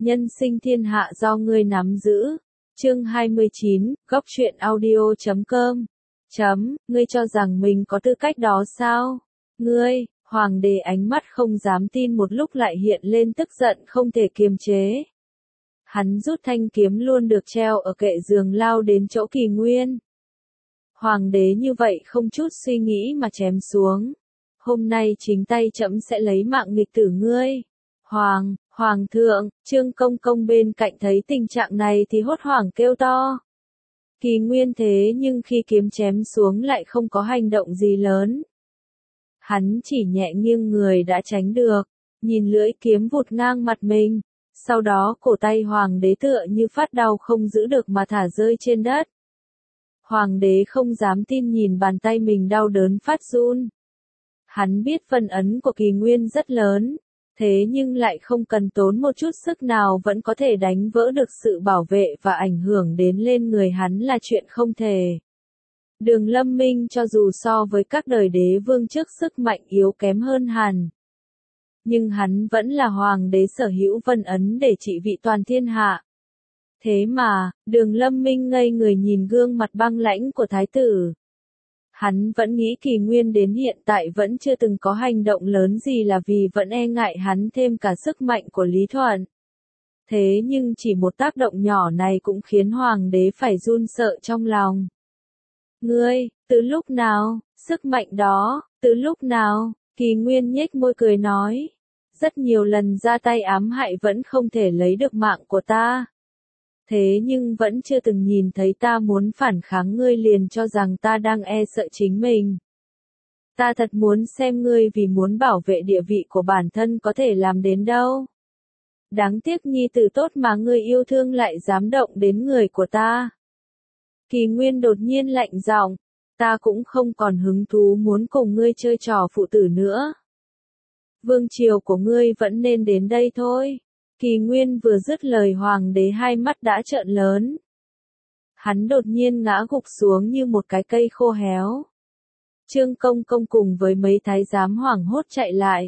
Nhân sinh thiên hạ do ngươi nắm giữ. Chương 29, góc truyện audio.com. Ngươi cho rằng mình có tư cách đó sao? Ngươi, hoàng đế ánh mắt không dám tin một lúc lại hiện lên tức giận không thể kiềm chế. Hắn rút thanh kiếm luôn được treo ở kệ giường lao đến chỗ Kỳ Nguyên. Hoàng đế như vậy không chút suy nghĩ mà chém xuống. Hôm nay chính tay trẫm sẽ lấy mạng nghịch tử ngươi. Hoàng thượng, Trương Công Công bên cạnh thấy tình trạng này thì hốt hoảng kêu to. Kỳ Nguyên thế nhưng khi kiếm chém xuống lại không có hành động gì lớn. Hắn chỉ nhẹ nghiêng người đã tránh được, nhìn lưỡi kiếm vụt ngang mặt mình. Sau đó cổ tay hoàng đế tựa như phát đau không giữ được mà thả rơi trên đất. Hoàng đế không dám tin nhìn bàn tay mình đau đớn phát run. Hắn biết phân ấn của Kỳ Nguyên rất lớn, thế nhưng lại không cần tốn một chút sức nào vẫn có thể đánh vỡ được sự bảo vệ và ảnh hưởng đến lên người hắn là chuyện không thể. Đường Lâm Minh cho dù so với các đời đế vương trước sức mạnh yếu kém hơn hẳn. Nhưng hắn vẫn là hoàng đế sở hữu vân ấn để trị vị toàn thiên hạ. Thế mà, Đường Lâm Minh ngây người nhìn gương mặt băng lãnh của thái tử. Hắn vẫn nghĩ Kỳ Nguyên đến hiện tại vẫn chưa từng có hành động lớn gì là vì vẫn e ngại hắn thêm cả sức mạnh của Lý Thuận. Thế nhưng chỉ một tác động nhỏ này cũng khiến hoàng đế phải run sợ trong lòng. Ngươi, từ lúc nào, sức mạnh đó, từ lúc nào? Kỳ Nguyên nhếch môi cười nói. Rất nhiều lần ra tay ám hại vẫn không thể lấy được mạng của ta. Thế nhưng vẫn chưa từng nhìn thấy ta muốn phản kháng ngươi liền cho rằng ta đang e sợ chính mình. Ta thật muốn xem ngươi vì muốn bảo vệ địa vị của bản thân có thể làm đến đâu. Đáng tiếc nhi tử tốt mà ngươi yêu thương lại dám động đến người của ta. Kỳ Nguyên đột nhiên lạnh giọng, ta cũng không còn hứng thú muốn cùng ngươi chơi trò phụ tử nữa. Vương triều của ngươi vẫn nên đến đây thôi. Kỳ Nguyên vừa dứt lời hoàng đế hai mắt đã trợn lớn. Hắn đột nhiên ngã gục xuống như một cái cây khô héo. Trương Công Công cùng với mấy thái giám hoảng hốt chạy lại.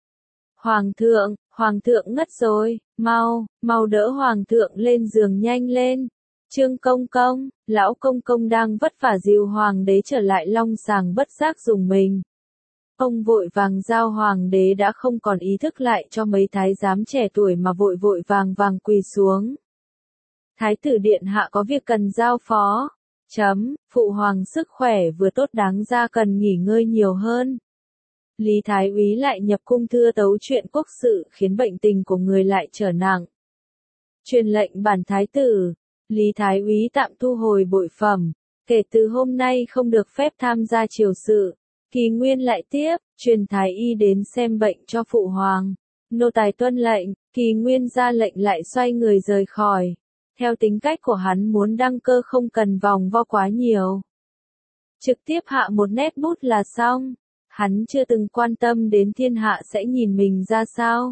Hoàng thượng ngất rồi, mau đỡ hoàng thượng lên giường nhanh lên. Trương Công Công, lão công công đang vất vả dìu hoàng đế trở lại long sàng bất giác dùng mình. Ông vội vàng giao hoàng đế đã không còn ý thức lại cho mấy thái giám trẻ tuổi mà vội vàng quỳ xuống. Thái tử điện hạ có việc cần giao phó. Phụ hoàng sức khỏe vừa tốt đáng ra cần nghỉ ngơi nhiều hơn. Lý Thái Úy lại nhập cung thưa tấu chuyện quốc sự khiến bệnh tình của người lại trở nặng. Truyền lệnh bản thái tử, Lý Thái Úy tạm thu hồi bội phẩm, kể từ hôm nay không được phép tham gia triều sự. Kỳ Nguyên lại tiếp, truyền thái y đến xem bệnh cho phụ hoàng. Nô tài tuân lệnh, Kỳ Nguyên ra lệnh lại xoay người rời khỏi. Theo tính cách của hắn muốn đăng cơ không cần vòng vo quá nhiều. Trực tiếp hạ một nét bút là xong. Hắn chưa từng quan tâm đến thiên hạ sẽ nhìn mình ra sao.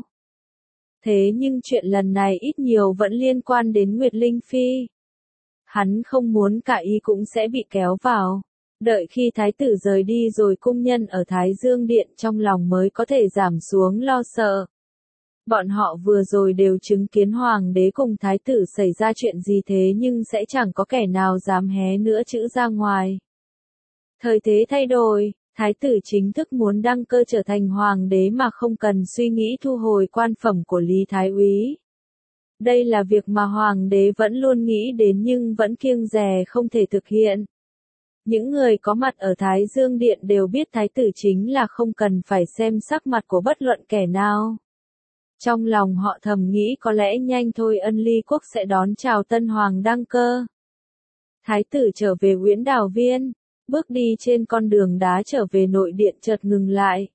Thế nhưng chuyện lần này ít nhiều vẫn liên quan đến Nguyệt Linh Phi. Hắn không muốn cả y cũng sẽ bị kéo vào. Đợi khi thái tử rời đi rồi cung nhân ở Thái Dương Điện trong lòng mới có thể giảm xuống lo sợ. Bọn họ vừa rồi đều chứng kiến hoàng đế cùng thái tử xảy ra chuyện gì thế nhưng sẽ chẳng có kẻ nào dám hé nữa chữ ra ngoài. Thời thế thay đổi, thái tử chính thức muốn đăng cơ trở thành hoàng đế mà không cần suy nghĩ thu hồi quan phẩm của Lý Thái Úy. Đây là việc mà hoàng đế vẫn luôn nghĩ đến nhưng vẫn kiêng dè không thể thực hiện. Những người có mặt ở Thái Dương Điện đều biết thái tử chính là không cần phải xem sắc mặt của bất luận kẻ nào. Trong lòng họ thầm nghĩ có lẽ nhanh thôi Ân Ly Quốc sẽ đón chào tân hoàng đăng cơ. Thái tử trở về Uyển Đào Viên, bước đi trên con đường đá trở về nội điện chợt ngừng lại.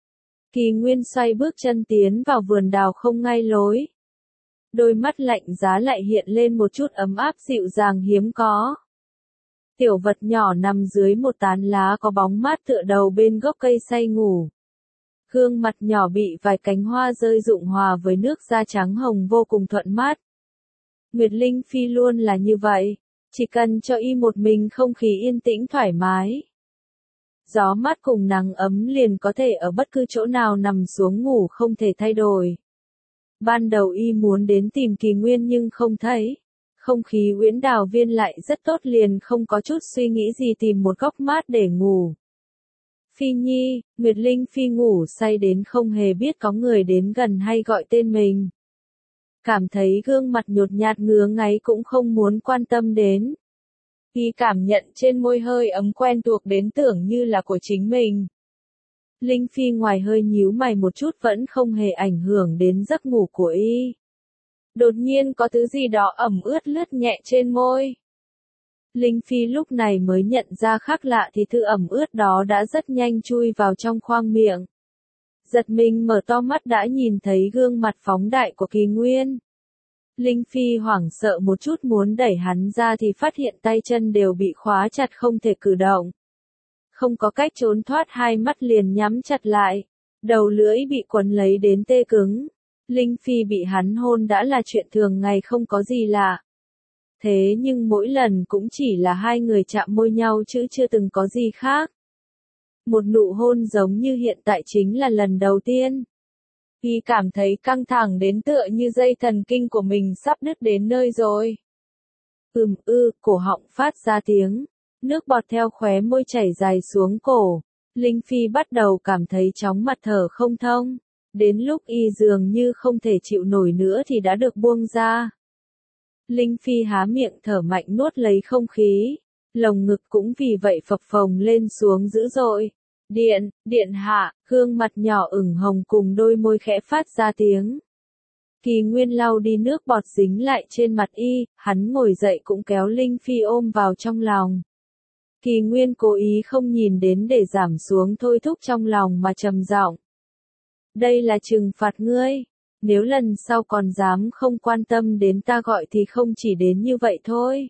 Kỳ Nguyên xoay bước chân tiến vào vườn đào không ngay lối. Đôi mắt lạnh giá lại hiện lên một chút ấm áp dịu dàng hiếm có. Tiểu vật nhỏ nằm dưới một tán lá có bóng mát tựa đầu bên gốc cây say ngủ. Gương mặt nhỏ bị vài cánh hoa rơi rụng hòa với nước da trắng hồng vô cùng thuận mắt. Nguyệt Linh Phi luôn là như vậy, chỉ cần cho y một mình không khí yên tĩnh thoải mái. Gió mát cùng nắng ấm liền có thể ở bất cứ chỗ nào nằm xuống ngủ không thể thay đổi. Ban đầu y muốn đến tìm Kỳ Nguyên nhưng không thấy. Không khí Uyển Đào Viên lại rất tốt liền không có chút suy nghĩ gì tìm một góc mát để ngủ. Phi Nhi, Nguyệt Linh Phi ngủ say đến không hề biết có người đến gần hay gọi tên mình. Cảm thấy gương mặt nhột nhạt ngứa ngáy cũng không muốn quan tâm đến. Y cảm nhận trên môi hơi ấm quen thuộc đến tưởng như là của chính mình. Linh Phi ngoài hơi nhíu mày một chút vẫn không hề ảnh hưởng đến giấc ngủ của y. Đột nhiên có thứ gì đó ẩm ướt lướt nhẹ trên môi. Linh Phi lúc này mới nhận ra khác lạ thì thứ ẩm ướt đó đã rất nhanh chui vào trong khoang miệng. Giật mình mở to mắt đã nhìn thấy gương mặt phóng đại của Kỳ Nguyên. Linh Phi hoảng sợ một chút muốn đẩy hắn ra thì phát hiện tay chân đều bị khóa chặt không thể cử động. Không có cách trốn thoát, hai mắt liền nhắm chặt lại. Đầu lưỡi bị quấn lấy đến tê cứng. Linh Phi bị hắn hôn đã là chuyện thường ngày không có gì lạ. Thế nhưng mỗi lần cũng chỉ là hai người chạm môi nhau chứ chưa từng có gì khác. Một nụ hôn giống như hiện tại chính là lần đầu tiên. Y cảm thấy căng thẳng đến tựa như dây thần kinh của mình sắp đứt đến nơi rồi. Cổ họng phát ra tiếng. Nước bọt theo khóe môi chảy dài xuống cổ. Linh Phi bắt đầu cảm thấy chóng mặt thở không thông. Đến lúc y dường như không thể chịu nổi nữa thì đã được buông ra. Linh Phi há miệng thở mạnh nuốt lấy không khí. Lồng ngực cũng vì vậy phập phồng lên xuống dữ dội. Điện hạ, gương mặt nhỏ ửng hồng cùng đôi môi khẽ phát ra tiếng. Kỳ Nguyên lau đi nước bọt dính lại trên mặt y, hắn ngồi dậy cũng kéo Linh Phi ôm vào trong lòng. Kỳ Nguyên cố ý không nhìn đến để giảm xuống thôi thúc trong lòng mà trầm giọng. Đây là trừng phạt ngươi. Nếu lần sau còn dám không quan tâm đến ta gọi thì không chỉ đến như vậy thôi.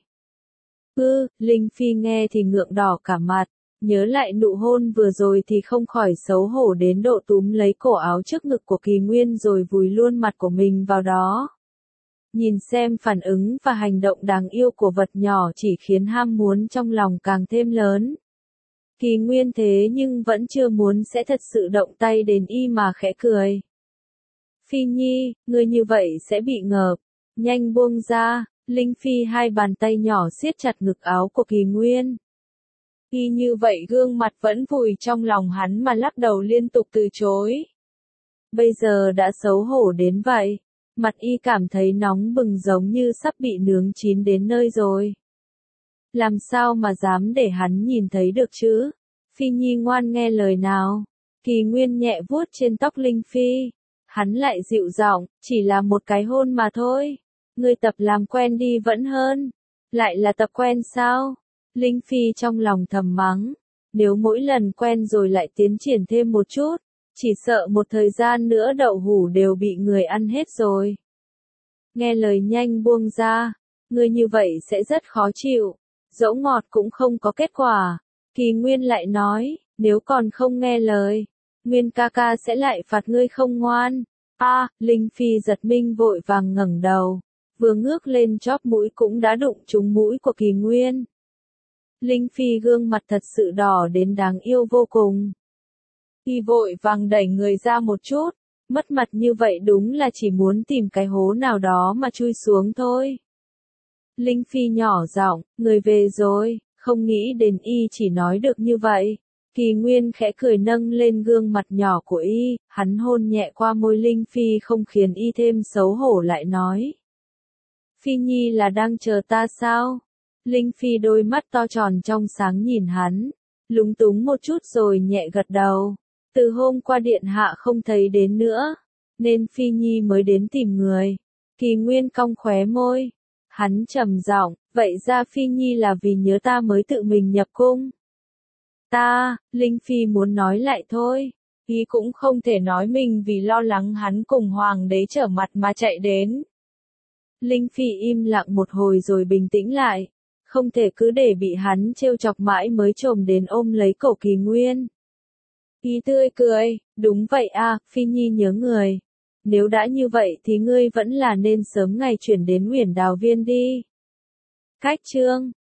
Linh Phi nghe thì ngượng đỏ cả mặt. Nhớ lại nụ hôn vừa rồi thì không khỏi xấu hổ đến độ túm lấy cổ áo trước ngực của Kỳ Nguyên rồi vùi luôn mặt của mình vào đó. Nhìn xem phản ứng và hành động đáng yêu của vật nhỏ chỉ khiến ham muốn trong lòng càng thêm lớn. Kỳ Nguyên thế nhưng vẫn chưa muốn sẽ thật sự động tay đến y mà khẽ cười. Phi Nhi, ngươi như vậy sẽ bị ngợp. Nhanh buông ra. Linh Phi hai bàn tay nhỏ siết chặt ngực áo của Kỳ Nguyên. Y như vậy gương mặt vẫn vùi trong lòng hắn mà lắc đầu liên tục từ chối. Bây giờ đã xấu hổ đến vậy. Mặt y cảm thấy nóng bừng giống như sắp bị nướng chín đến nơi rồi. Làm sao mà dám để hắn nhìn thấy được chứ? Phi Nhi ngoan nghe lời nào. Kỳ Nguyên nhẹ vuốt trên tóc Linh Phi. Hắn lại dịu giọng, chỉ là một cái hôn mà thôi. Ngươi tập làm quen đi vẫn hơn. Lại là tập quen sao? Linh Phi trong lòng thầm mắng. Nếu mỗi lần quen rồi lại tiến triển thêm một chút, chỉ sợ một thời gian nữa đậu hũ đều bị người ăn hết rồi. Nghe lời nhanh buông ra. Ngươi như vậy sẽ rất khó chịu. Dẫu ngọt cũng không có kết quả. Kỳ Nguyên lại nói, nếu còn không nghe lời, Nguyên ca ca sẽ lại phạt ngươi không ngoan. Linh Phi giật mình vội vàng ngẩng đầu. Vừa ngước lên chóp mũi cũng đã đụng trúng mũi của Kỳ Nguyên. Linh Phi gương mặt thật sự đỏ đến đáng yêu vô cùng. Y vội vàng đẩy người ra một chút. Mất mặt như vậy đúng là chỉ muốn tìm cái hố nào đó mà chui xuống thôi. Linh Phi nhỏ giọng, người về rồi, không nghĩ đến y chỉ nói được như vậy. Kỳ Nguyên khẽ cười nâng lên gương mặt nhỏ của y, hắn hôn nhẹ qua môi Linh Phi không khiến y thêm xấu hổ lại nói. Phi Nhi là đang chờ ta sao? Linh Phi đôi mắt to tròn trong sáng nhìn hắn, lúng túng một chút rồi nhẹ gật đầu. Từ hôm qua điện hạ không thấy đến nữa, nên Phi Nhi mới đến tìm người. Kỳ Nguyên cong khóe môi. Hắn trầm giọng, vậy ra Phi Nhi là vì nhớ ta mới tự mình nhập cung. Linh Phi muốn nói lại thôi. Y cũng không thể nói mình vì lo lắng hắn cùng hoàng đế trở mặt mà chạy đến. Linh Phi im lặng một hồi rồi bình tĩnh lại. Không thể cứ để bị hắn trêu chọc mãi mới trồm đến ôm lấy cổ Kỳ Nguyên. Y tươi cười, đúng vậy Phi Nhi nhớ người. Nếu đã như vậy thì ngươi vẫn là nên sớm ngày chuyển đến Uyển Đào Viên đi. Cách chương